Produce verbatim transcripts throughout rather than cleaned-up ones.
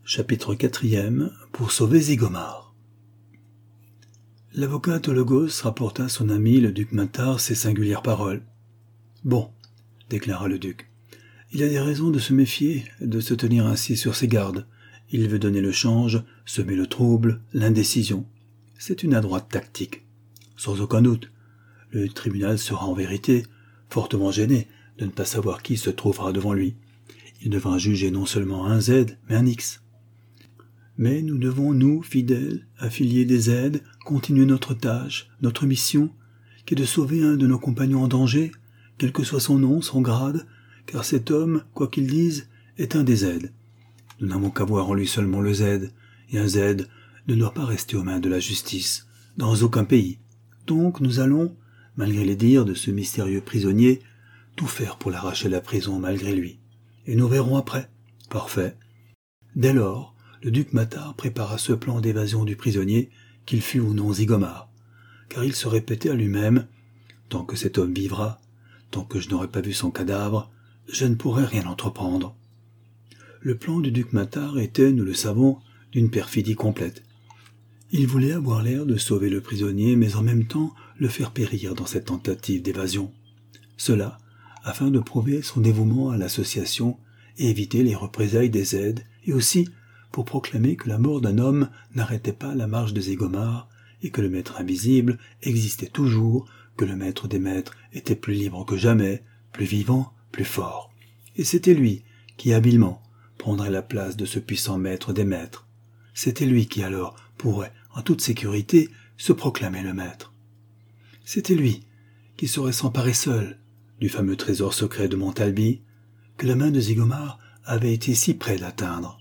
Chapitre quatrième. Pour sauver Zygomar. L'avocat Tologos rapporta à son ami le duc Mathar ces singulières paroles. « Bon, déclara le duc, il a des raisons de se méfier, de se tenir ainsi sur ses gardes. Il veut donner le change, semer le trouble, l'indécision. C'est une adroite tactique. Sans aucun doute, le tribunal sera en vérité fortement gêné de ne pas savoir qui se trouvera devant lui. Il devra juger non seulement un Z, mais un X. Mais nous devons, nous, fidèles, affiliés des Z, continuer notre tâche, notre mission, qui est de sauver un de nos compagnons en danger, quel que soit son nom, son grade, car cet homme, quoi qu'il dise, est un des Z. Nous n'avons qu'à voir en lui seulement le Z, et un Z ne doit pas rester aux mains de la justice, dans aucun pays. Donc nous allons, malgré les dires de ce mystérieux prisonnier, tout faire pour l'arracher à la prison malgré lui. Et nous verrons après. Parfait. Dès lors, le duc Mathar prépara ce plan d'évasion du prisonnier, qu'il fût ou non Zygomar, car il se répétait à lui-même « Tant que cet homme vivra, tant que je n'aurai pas vu son cadavre, je ne pourrai rien entreprendre. » Le plan du duc Mathar était, nous le savons, d'une perfidie complète. Il voulait avoir l'air de sauver le prisonnier, mais en même temps le faire périr dans cette tentative d'évasion. Cela, afin de prouver son dévouement à l'association et éviter les représailles des Z, et aussi pour proclamer que la mort d'un homme n'arrêtait pas la marche de Zygomar, et que le maître invisible existait toujours, que le maître des maîtres était plus libre que jamais, plus vivant, plus fort. Et c'était lui qui, habilement, prendrait la place de ce puissant maître des maîtres. C'était lui qui, alors, pourrait, en toute sécurité, se proclamer le maître. C'était lui qui saurait s'emparer seul du fameux trésor secret de Montalbi, que la main de Zygomar avait été si près d'atteindre.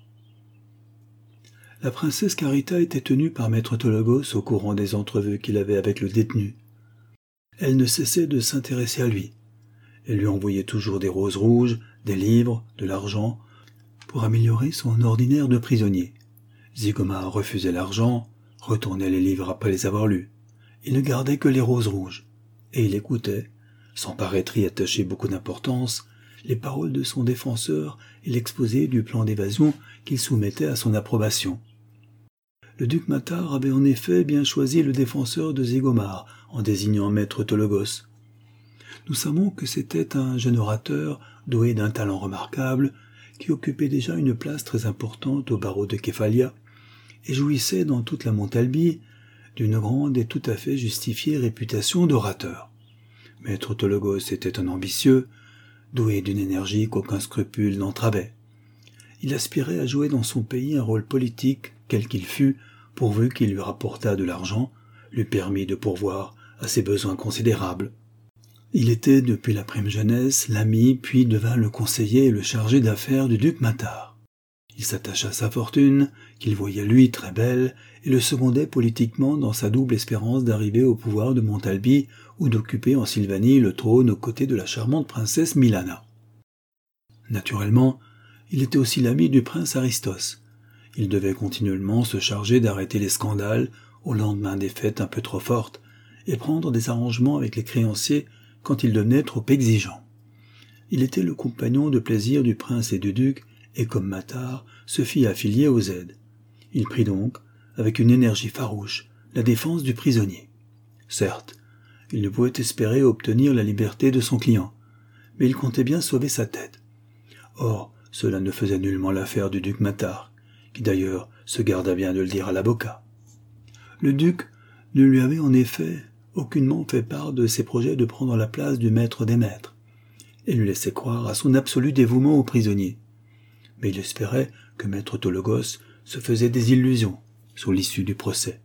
La princesse Carita était tenue par maître Tologos au courant des entrevues qu'il avait avec le détenu. Elle ne cessait de s'intéresser à lui. Elle lui envoyait toujours des roses rouges, des livres, de l'argent, pour améliorer son ordinaire de prisonnier. Zygomar refusait l'argent, retournait les livres après les avoir lus. Il ne gardait que les roses rouges, et il écoutait, sans paraître y attacher beaucoup d'importance, les paroles de son défenseur et l'exposé du plan d'évasion qu'il soumettait à son approbation. Le duc Mathar avait en effet bien choisi le défenseur de Zygomar en désignant maître Tologos. Nous savons que c'était un jeune orateur doué d'un talent remarquable qui occupait déjà une place très importante au barreau de Képhalia et jouissait dans toute la Montalbie d'une grande et tout à fait justifiée réputation d'orateur. Maître Tologos était un ambitieux, doué d'une énergie qu'aucun scrupule n'entravait. Il aspirait à jouer dans son pays un rôle politique, quel qu'il fût, pourvu qu'il lui rapportât de l'argent, lui permît de pourvoir à ses besoins considérables. Il était, depuis la prime jeunesse, l'ami, puis devint le conseiller et le chargé d'affaires du duc Mathar. Il s'attacha à sa fortune, qu'il voyait lui très belle, et le secondait politiquement dans sa double espérance d'arriver au pouvoir de Montalbi ou d'occuper en Sylvanie le trône aux côtés de la charmante princesse Milana. Naturellement, il était aussi l'ami du prince Aristos. Il devait continuellement se charger d'arrêter les scandales au lendemain des fêtes un peu trop fortes et prendre des arrangements avec les créanciers quand ils devenaient trop exigeants. Il était le compagnon de plaisir du prince et du duc et comme Mathar se fit affilier au Z. Il prit donc, avec une énergie farouche, la défense du prisonnier. Certes, il ne pouvait espérer obtenir la liberté de son client, mais il comptait bien sauver sa tête. Or, cela ne faisait nullement l'affaire du duc Mathar, qui d'ailleurs se garda bien de le dire à l'avocat. Le duc ne lui avait en effet aucunement fait part de ses projets de prendre la place du maître des maîtres, et lui laissait croire à son absolu dévouement au prisonnier. Mais il espérait que maître Tologos se faisait des illusions sur l'issue du procès.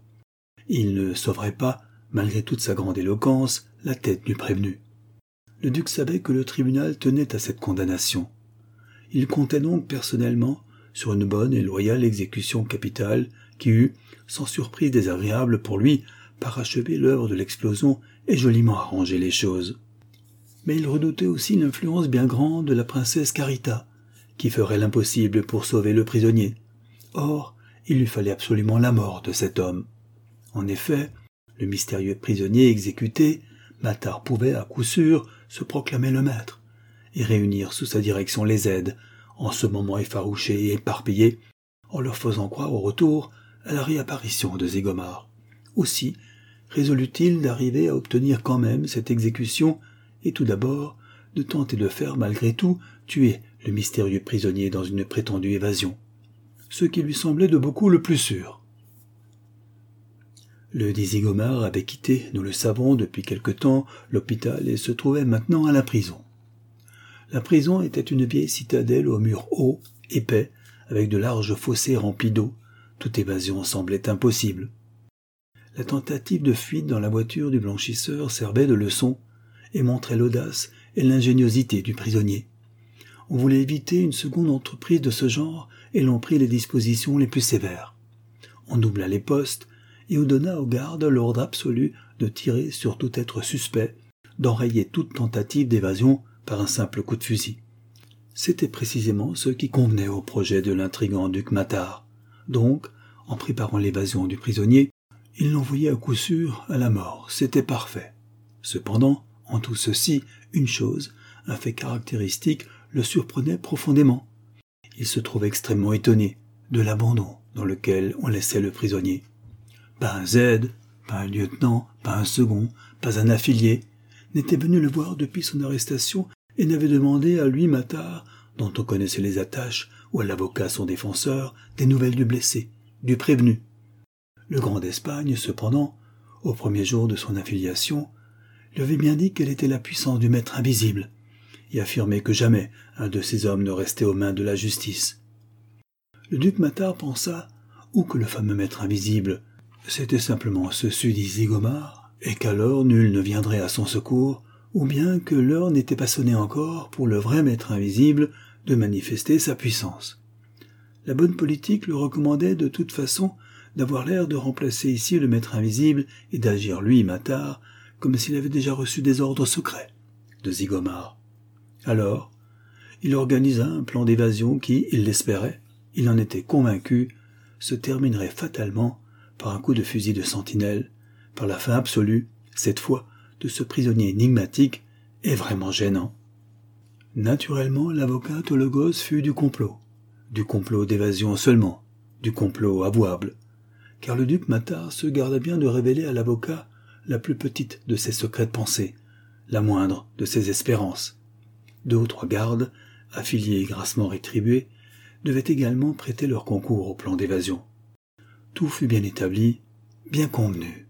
Il ne sauverait pas, malgré toute sa grande éloquence, la tête du prévenu. Le duc savait que le tribunal tenait à cette condamnation. Il comptait donc personnellement sur une bonne et loyale exécution capitale qui eût, sans surprise désagréable pour lui, parachevé l'œuvre de l'explosion et joliment arrangé les choses. Mais il redoutait aussi l'influence bien grande de la princesse Carita, qui ferait l'impossible pour sauver le prisonnier. Or, il lui fallait absolument la mort de cet homme. En effet, le mystérieux prisonnier exécuté, Mathar pouvait, à coup sûr, se proclamer le maître, et réunir sous sa direction les aides, en ce moment effarouchés et éparpillés, en leur faisant croire au retour à la réapparition de Zygomar. Aussi résolut-il d'arriver à obtenir quand même cette exécution et tout d'abord de tenter de faire malgré tout tuer le mystérieux prisonnier dans une prétendue évasion, ce qui lui semblait de beaucoup le plus sûr. Le dit Zygomar avait quitté, nous le savons, depuis quelque temps, l'hôpital et se trouvait maintenant à la prison. La prison était une vieille citadelle aux murs hauts, épais, avec de larges fossés remplis d'eau. Toute évasion semblait impossible. La tentative de fuite dans la voiture du blanchisseur servait de leçon et montrait l'audace et l'ingéniosité du prisonnier. On voulait éviter une seconde entreprise de ce genre et l'on prit les dispositions les plus sévères. On doubla les postes et on donna aux gardes l'ordre absolu de tirer sur tout être suspect, d'enrayer toute tentative d'évasion par un simple coup de fusil. C'était précisément ce qui convenait au projet de l'intrigant duc Mathar. Donc, en préparant l'évasion du prisonnier, il l'envoyait à coup sûr à la mort. C'était parfait. Cependant, en tout ceci, une chose, un fait caractéristique, le surprenait profondément. Il se trouvait extrêmement étonné de l'abandon dans lequel on laissait le prisonnier. Pas un Z, pas un lieutenant, pas un second, pas un affilié, n'était venu le voir depuis son arrestation et n'avait demandé à lui, Mathar, dont on connaissait les attaches, ou à l'avocat son défenseur, des nouvelles du blessé, du prévenu. Le grand d'Espagne, cependant, au premier jour de son affiliation, lui avait bien dit quelle était la puissance du maître invisible, et affirmé que jamais un de ces hommes ne restait aux mains de la justice. Le duc Mathar pensa ou que le fameux maître invisible c'était simplement ce susdit Zygomar, et qu'alors nul ne viendrait à son secours, ou bien que l'heure n'était pas sonnée encore pour le vrai maître invisible de manifester sa puissance. La bonne politique le recommandait de toute façon d'avoir l'air de remplacer ici le maître invisible et d'agir lui, Mathar, comme s'il avait déjà reçu des ordres secrets de Zygomar. Alors, il organisa un plan d'évasion qui, il l'espérait, il en était convaincu, se terminerait fatalement par un coup de fusil de sentinelle, par la fin absolue, cette fois, de ce prisonnier énigmatique et vraiment gênant. Naturellement, l'avocat Tologos fut du complot, du complot d'évasion seulement, du complot avouable, car le duc Mathar se garda bien de révéler à l'avocat la plus petite de ses secrètes pensées, la moindre de ses espérances. Deux ou trois gardes, affiliés et grassement rétribués, devaient également prêter leur concours au plan d'évasion. Tout fut bien établi, bien convenu.